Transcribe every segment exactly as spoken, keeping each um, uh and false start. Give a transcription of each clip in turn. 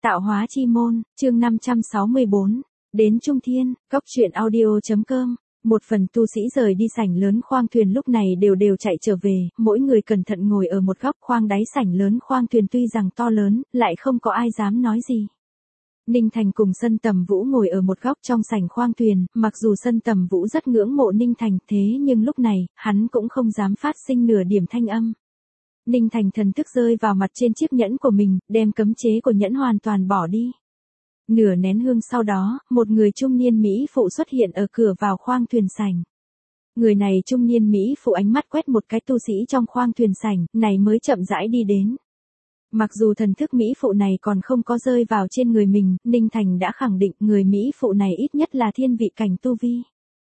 Tạo hóa chi môn, chương năm trăm sáu mươi bốn. Đến Trung Thiên, cốc truyện audio.com. Một phần tu sĩ rời đi sảnh lớn khoang thuyền lúc này đều đều chạy trở về, mỗi người cẩn thận ngồi ở một góc khoang đáy sảnh lớn khoang thuyền tuy rằng to lớn, lại không có ai dám nói gì. Ninh Thành cùng Sân Tầm Vũ ngồi ở một góc trong sảnh khoang thuyền, mặc dù Sân Tầm Vũ rất ngưỡng mộ Ninh Thành thế nhưng lúc này, hắn cũng không dám phát sinh nửa điểm thanh âm. Ninh Thành thần thức rơi vào mặt trên chiếc nhẫn của mình, đem cấm chế của nhẫn hoàn toàn bỏ đi. Nửa nén hương sau đó, một người trung niên Mỹ phụ xuất hiện ở cửa vào khoang thuyền sảnh. Người này trung niên Mỹ phụ ánh mắt quét một cái tu sĩ trong khoang thuyền sảnh, này mới chậm rãi đi đến. Mặc dù thần thức Mỹ phụ này còn không có rơi vào trên người mình, Ninh Thành đã khẳng định người Mỹ phụ này ít nhất là thiên vị cảnh tu vi.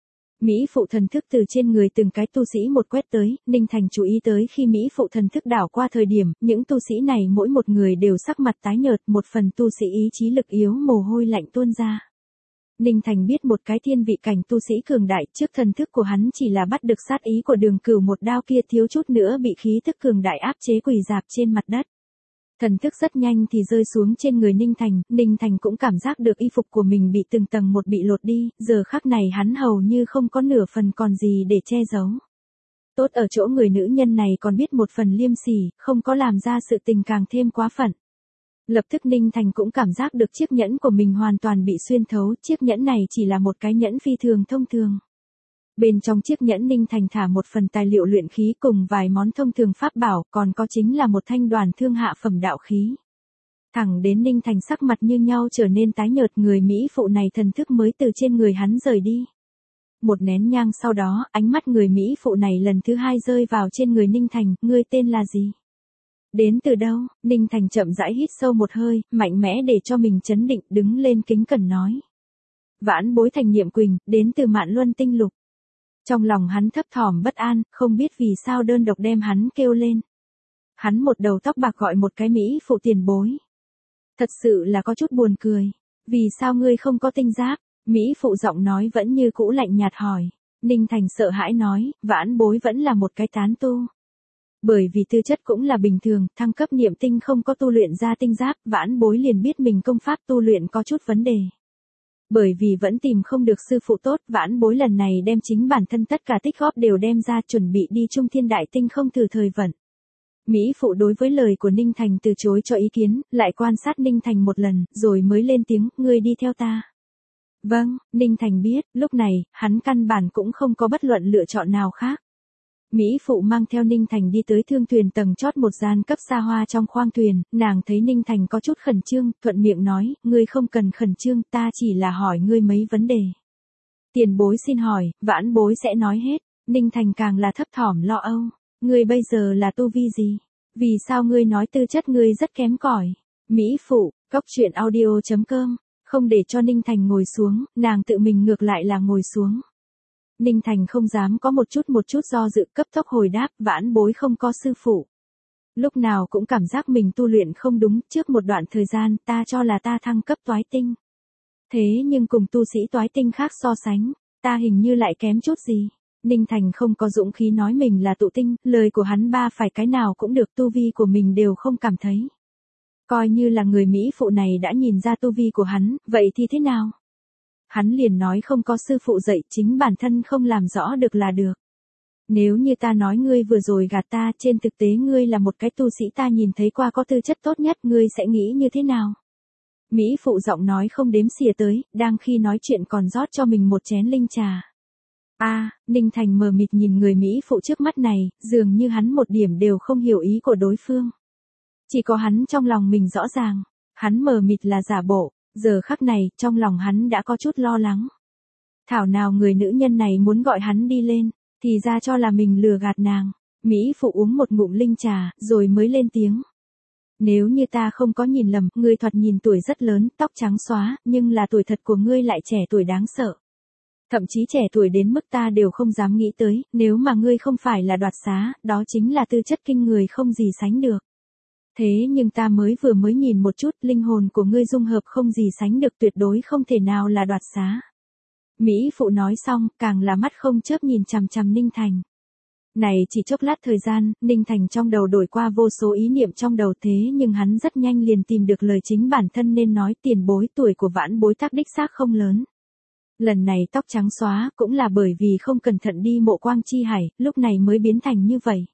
Mỹ phụ thần thức từ trên người từng cái tu sĩ một quét tới, Ninh Thành chú ý tới khi Mỹ phụ thần thức đảo qua thời điểm, những tu sĩ này mỗi một người đều sắc mặt tái nhợt, một phần tu sĩ ý chí lực yếu mồ hôi lạnh tuôn ra. Ninh Thành biết một cái thiên vị cảnh tu sĩ cường đại, trước thần thức của hắn chỉ là bắt được sát ý của Đường Cửu một đao kia thiếu chút nữa bị khí tức cường đại áp chế quỳ rạp trên mặt đất. Thần thức rất nhanh thì rơi xuống trên người Ninh Thành, Ninh Thành cũng cảm giác được y phục của mình bị từng tầng một bị lột đi, giờ khắc này hắn hầu như không có nửa phần còn gì để che giấu. Tốt ở chỗ người nữ nhân này còn biết một phần liêm sỉ, không có làm ra sự tình càng thêm quá phận. Lập tức Ninh Thành cũng cảm giác được chiếc nhẫn của mình hoàn toàn bị xuyên thấu, chiếc nhẫn này chỉ là một cái nhẫn phi thường thông thường. Bên trong chiếc nhẫn Ninh Thành thả một phần tài liệu luyện khí cùng vài món thông thường pháp bảo, còn có chính là một thanh đoàn thương hạ phẩm đạo khí. Thẳng đến Ninh Thành sắc mặt như nhau trở nên tái nhợt, người Mỹ phụ này thần thức mới từ trên người hắn rời đi. Một nén nhang sau đó, ánh mắt người Mỹ phụ này lần thứ hai rơi vào trên người Ninh Thành, ngươi tên là gì? Đến từ đâu? Ninh Thành chậm rãi hít sâu một hơi, mạnh mẽ để cho mình chấn định, đứng lên kính cẩn nói. Vãn bối Thành Niệm Quỳnh, đến từ Mạn Luân Tinh Lục. Trong lòng hắn thấp thỏm bất an, không biết vì sao đơn độc đem hắn kêu lên. Hắn một đầu tóc bạc gọi một cái Mỹ phụ tiền bối. Thật sự là có chút buồn cười. Vì sao ngươi không có tinh giáp? Mỹ phụ giọng nói vẫn như cũ lạnh nhạt hỏi. Ninh Thành sợ hãi nói, vãn bối vẫn là một cái tán tu. Bởi vì tư chất cũng là bình thường, thăng cấp niệm tinh không có tu luyện ra tinh giáp, vãn bối liền biết mình công pháp tu luyện có chút vấn đề. Bởi vì vẫn tìm không được sư phụ tốt, vãn bối lần này đem chính bản thân tất cả tích góp đều đem ra chuẩn bị đi Trung Thiên Đại Tinh không thử thời vận. Mỹ phụ đối với lời của Ninh Thành từ chối cho ý kiến, lại quan sát Ninh Thành một lần, rồi mới lên tiếng, ngươi đi theo ta. Vâng, Ninh Thành biết, lúc này, hắn căn bản cũng không có bất luận lựa chọn nào khác. Mỹ phụ mang theo Ninh Thành đi tới thương thuyền tầng chót một gian cấp xa hoa trong khoang thuyền, nàng thấy Ninh Thành có chút khẩn trương, thuận miệng nói, ngươi không cần khẩn trương, ta chỉ là hỏi ngươi mấy vấn đề. Tiền bối xin hỏi, vãn bối sẽ nói hết. Ninh Thành càng là thấp thỏm lo âu, ngươi bây giờ là tu vi gì? Vì sao ngươi nói tư chất ngươi rất kém cỏi? Mỹ phụ, cốc truyện audio.com, không để cho Ninh Thành ngồi xuống, nàng tự mình ngược lại là ngồi xuống. Ninh Thành không dám có một chút một chút do dự, cấp tốc hồi đáp, vãn bối không có sư phụ. Lúc nào cũng cảm giác mình tu luyện không đúng, trước một đoạn thời gian ta cho là ta thăng cấp toái tinh. Thế nhưng cùng tu sĩ toái tinh khác so sánh, ta hình như lại kém chút gì. Ninh Thành không có dũng khí nói mình là tụ tinh, lời của hắn ba phải cái nào cũng được, tu vi của mình đều không cảm thấy. Coi như là người Mỹ phụ này đã nhìn ra tu vi của hắn, vậy thì thế nào? Hắn liền nói không có sư phụ dạy, chính bản thân không làm rõ được là được. Nếu như ta nói ngươi vừa rồi gạt ta, trên thực tế ngươi là một cái tu sĩ ta nhìn thấy qua có tư chất tốt nhất, ngươi sẽ nghĩ như thế nào? Mỹ phụ giọng nói không đếm xỉa tới, đang khi nói chuyện còn rót cho mình một chén linh trà. A, à, Ninh Thành mờ mịt nhìn người Mỹ phụ trước mắt này, dường như hắn một điểm đều không hiểu ý của đối phương. Chỉ có hắn trong lòng mình rõ ràng, hắn mờ mịt là giả bộ. Giờ khắc này, trong lòng hắn đã có chút lo lắng. Thảo nào người nữ nhân này muốn gọi hắn đi lên, thì ra cho là mình lừa gạt nàng. Mỹ phụ uống một ngụm linh trà, rồi mới lên tiếng. Nếu như ta không có nhìn lầm, ngươi thoạt nhìn tuổi rất lớn, tóc trắng xóa, nhưng là tuổi thật của ngươi lại trẻ tuổi đáng sợ. Thậm chí trẻ tuổi đến mức ta đều không dám nghĩ tới, nếu mà ngươi không phải là đoạt xá, đó chính là tư chất kinh người không gì sánh được. Thế nhưng ta mới vừa mới nhìn một chút, linh hồn của ngươi dung hợp không gì sánh được, tuyệt đối không thể nào là đoạt xá. Mỹ phụ nói xong, càng là mắt không chớp nhìn chằm chằm Ninh Thành. Này chỉ chốc lát thời gian, Ninh Thành trong đầu đổi qua vô số ý niệm trong đầu thế nhưng hắn rất nhanh liền tìm được lời chính bản thân nên nói tiền bối tuổi của vãn bối tác đích xác không lớn. Lần này tóc trắng xóa cũng là bởi vì không cẩn thận đi mộ Quang Chi Hải, lúc này mới biến thành như vậy.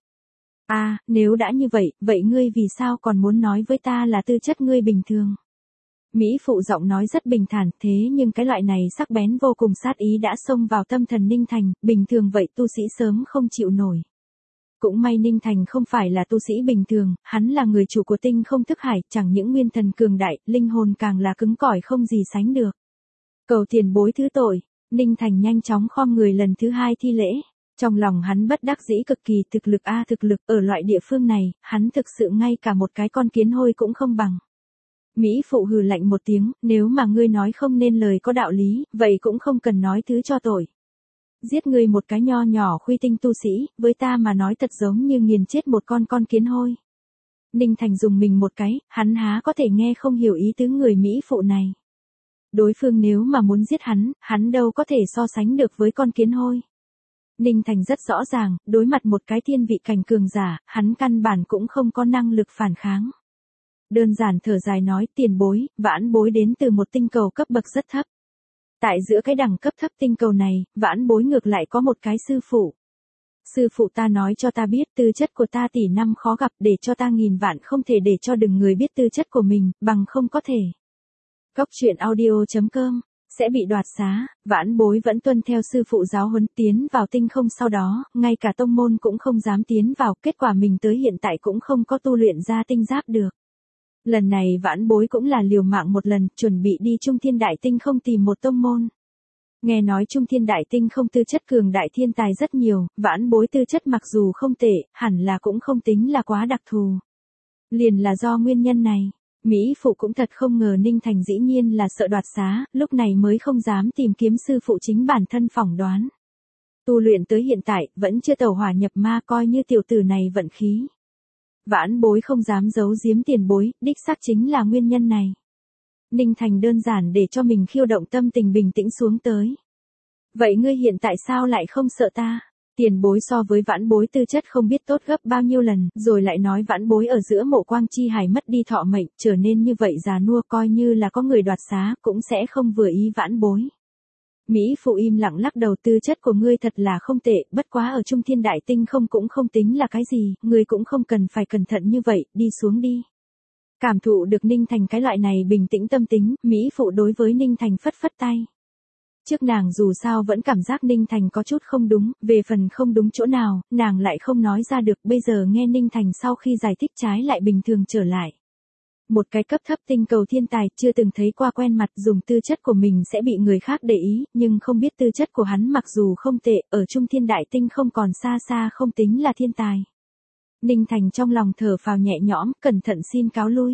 À, nếu đã như vậy, vậy ngươi vì sao còn muốn nói với ta là tư chất ngươi bình thường? Mỹ phụ giọng nói rất bình thản thế nhưng cái loại này sắc bén vô cùng sát ý đã xông vào tâm thần Ninh Thành, bình thường vậy tu sĩ sớm không chịu nổi. Cũng may Ninh Thành không phải là tu sĩ bình thường, hắn là người chủ của tinh không thức hải, chẳng những nguyên thần cường đại, linh hồn càng là cứng cỏi không gì sánh được. Cầu tiền bối thứ tội, Ninh Thành nhanh chóng khom người lần thứ hai thi lễ. Trong lòng hắn bất đắc dĩ cực kỳ thực lực a thực lực ở loại địa phương này, hắn thực sự ngay cả một cái con kiến hôi cũng không bằng. Mỹ phụ hừ lạnh một tiếng, nếu mà ngươi nói không nên lời có đạo lý, vậy cũng không cần nói thứ cho tội. Giết ngươi một cái nho nhỏ khuy tinh tu sĩ, với ta mà nói thật giống như nghiền chết một con con kiến hôi. Ninh Thành dùng mình một cái, hắn há có thể nghe không hiểu ý tứ người Mỹ phụ này. Đối phương nếu mà muốn giết hắn, hắn đâu có thể so sánh được với con kiến hôi. Ninh Thành rất rõ ràng, đối mặt một cái thiên vị cảnh cường giả, hắn căn bản cũng không có năng lực phản kháng. Đơn giản thở dài nói tiền bối, vãn bối đến từ một tinh cầu cấp bậc rất thấp. Tại giữa cái đẳng cấp thấp tinh cầu này, vãn bối ngược lại có một cái sư phụ. Sư phụ ta nói cho ta biết tư chất của ta tỷ năm khó gặp để cho ta nghìn vạn không thể để cho đừng người biết tư chất của mình, bằng không có thể. Cóc truyện audio chấm com sẽ bị đoạt xá, vãn bối vẫn tuân theo sư phụ giáo huấn tiến vào tinh không sau đó, ngay cả tông môn cũng không dám tiến vào, kết quả mình tới hiện tại cũng không có tu luyện ra tinh giáp được. Lần này vãn bối cũng là liều mạng một lần, chuẩn bị đi Trung Thiên Đại Tinh không tìm một tông môn. Nghe nói Trung Thiên Đại Tinh không tư chất cường đại thiên tài rất nhiều, vãn bối tư chất mặc dù không tệ, hẳn là cũng không tính là quá đặc thù. Liền là do nguyên nhân này. Mỹ phụ cũng thật không ngờ Ninh Thành dĩ nhiên là sợ đoạt xá, lúc này mới không dám tìm kiếm sư phụ chính bản thân phỏng đoán. Tu luyện tới hiện tại, vẫn chưa tẩu hỏa nhập ma coi như tiểu tử này vận khí. Vãn bối không dám giấu giếm tiền bối, đích xác chính là nguyên nhân này. Ninh Thành đơn giản để cho mình khiêu động tâm tình bình tĩnh xuống tới. Vậy ngươi hiện tại sao lại không sợ ta? Tiền bối so với vãn bối tư chất không biết tốt gấp bao nhiêu lần, rồi lại nói vãn bối ở giữa mộ Quang Chi Hải mất đi thọ mệnh, trở nên như vậy già nua coi như là có người đoạt xá, cũng sẽ không vừa ý vãn bối. Mỹ phụ im lặng lắc đầu tư chất của ngươi thật là không tệ, bất quá ở Trung Thiên Đại Tinh không cũng không tính là cái gì, ngươi cũng không cần phải cẩn thận như vậy, đi xuống đi. Cảm thụ được Ninh Thành cái loại này bình tĩnh tâm tính, Mỹ phụ đối với Ninh Thành phất phất tay. Trước nàng dù sao vẫn cảm giác Ninh Thành có chút không đúng, về phần không đúng chỗ nào, nàng lại không nói ra được, bây giờ nghe Ninh Thành sau khi giải thích trái lại bình thường trở lại. Một cái cấp thấp tinh cầu thiên tài chưa từng thấy qua quen mặt dùng tư chất của mình sẽ bị người khác để ý, nhưng không biết tư chất của hắn mặc dù không tệ, ở Trung Thiên Đại Tinh không còn xa xa không tính là thiên tài. Ninh Thành trong lòng thở phào nhẹ nhõm, cẩn thận xin cáo lui.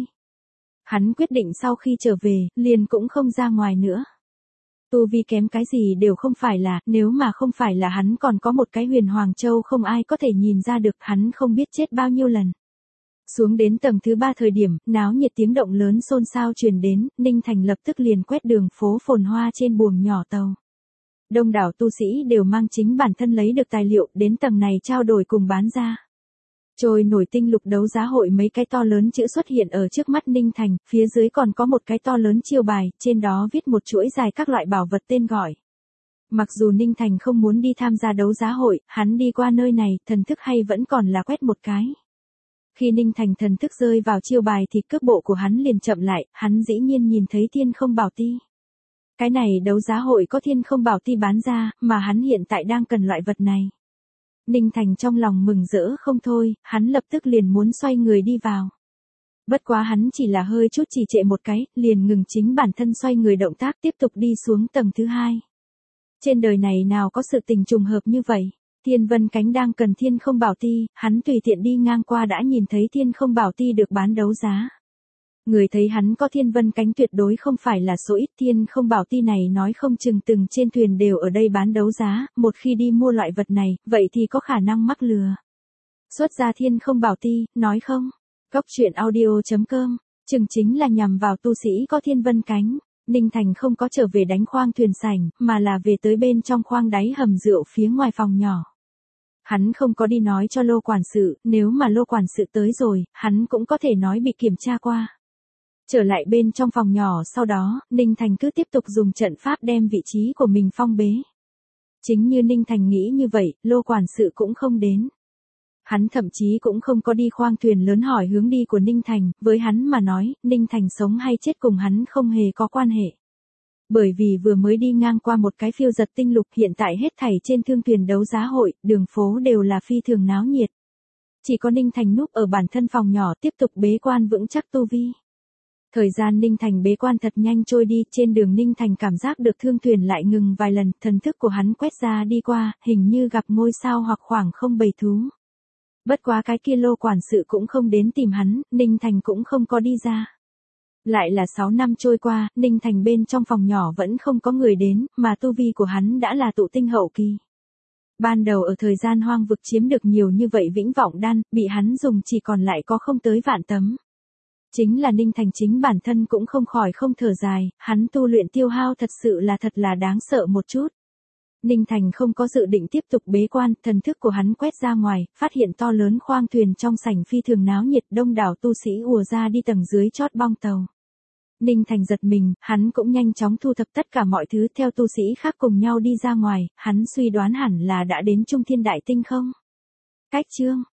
Hắn quyết định sau khi trở về, liền cũng không ra ngoài nữa. Tu vi kém cái gì đều không phải là, nếu mà không phải là hắn còn có một cái Huyền Hoàng Châu không ai có thể nhìn ra được, hắn không biết chết bao nhiêu lần. Xuống đến tầng thứ ba thời điểm, náo nhiệt tiếng động lớn xôn xao truyền đến, Ninh Thành lập tức liền quét đường phố phồn hoa trên buồng nhỏ tàu. Đông đảo tu sĩ đều mang chính bản thân lấy được tài liệu đến tầng này trao đổi cùng bán ra. Trôi nổi tinh lục đấu giá hội mấy cái to lớn chữ xuất hiện ở trước mắt Ninh Thành, phía dưới còn có một cái to lớn chiêu bài, trên đó viết một chuỗi dài các loại bảo vật tên gọi. Mặc dù Ninh Thành không muốn đi tham gia đấu giá hội, hắn đi qua nơi này, thần thức hay vẫn còn là quét một cái. Khi Ninh Thành thần thức rơi vào chiêu bài thì cước bộ của hắn liền chậm lại, hắn dĩ nhiên nhìn thấy thiên không bảo ti. Cái này đấu giá hội có thiên không bảo ti bán ra, mà hắn hiện tại đang cần loại vật này. Ninh Thành trong lòng mừng rỡ không thôi, hắn lập tức liền muốn xoay người đi vào. Bất quá hắn chỉ là hơi chút trì trệ một cái, liền ngừng chính bản thân xoay người động tác tiếp tục đi xuống tầng thứ hai. Trên đời này nào có sự tình trùng hợp như vậy? Thiên Vân Cánh đang cần thiên không bảo ti, hắn tùy tiện đi ngang qua đã nhìn thấy thiên không bảo ti được bán đấu giá. Người thấy hắn có thiên vân cánh tuyệt đối không phải là số ít, thiên không bảo ti này nói không chừng từng trên thuyền đều ở đây bán đấu giá, một khi đi mua loại vật này, vậy thì có khả năng mắc lừa. Xuất ra thiên không bảo ti, nói không? Cóc truyện audio chấm com, chừng chính là nhằm vào tu sĩ có thiên vân cánh. Ninh Thành không có trở về đánh khoang thuyền sảnh, mà là về tới bên trong khoang đáy hầm rượu phía ngoài phòng nhỏ. Hắn không có đi nói cho Lô quản sự, nếu mà Lô quản sự tới rồi, hắn cũng có thể nói bị kiểm tra qua. Trở lại bên trong phòng nhỏ sau đó, Ninh Thành cứ tiếp tục dùng trận pháp đem vị trí của mình phong bế. Chính như Ninh Thành nghĩ như vậy, Lô quản sự cũng không đến. Hắn thậm chí cũng không có đi khoang thuyền lớn hỏi hướng đi của Ninh Thành, với hắn mà nói, Ninh Thành sống hay chết cùng hắn không hề có quan hệ. Bởi vì vừa mới đi ngang qua một cái phiêu giật tinh lục, hiện tại hết thảy trên thương thuyền đấu giá hội, đường phố đều là phi thường náo nhiệt. Chỉ có Ninh Thành núp ở bản thân phòng nhỏ tiếp tục bế quan vững chắc tu vi. Thời gian Ninh Thành bế quan thật nhanh trôi đi, trên đường Ninh Thành cảm giác được thương thuyền lại ngừng vài lần, thần thức của hắn quét ra đi qua, hình như gặp ngôi sao hoặc khoảng không bầy thú. Bất quá cái kia Lô quản sự cũng không đến tìm hắn, Ninh Thành cũng không có đi ra. Lại là sáu năm trôi qua, Ninh Thành bên trong phòng nhỏ vẫn không có người đến, mà tu vi của hắn đã là tụ tinh hậu kỳ. Ban đầu ở thời gian hoang vực chiếm được nhiều như vậy vĩnh vọng đan, bị hắn dùng chỉ còn lại có không tới vạn tấm. Chính là Ninh Thành chính bản thân cũng không khỏi không thở dài, hắn tu luyện tiêu hao thật sự là thật là đáng sợ một chút. Ninh Thành không có dự định tiếp tục bế quan, thần thức của hắn quét ra ngoài, phát hiện to lớn khoang thuyền trong sảnh phi thường náo nhiệt, đông đảo tu sĩ ùa ra đi tầng dưới chót bong tàu. Ninh Thành giật mình, hắn cũng nhanh chóng thu thập tất cả mọi thứ theo tu sĩ khác cùng nhau đi ra ngoài, hắn suy đoán hẳn là đã đến Trung Thiên Đại Tinh không? Cách chương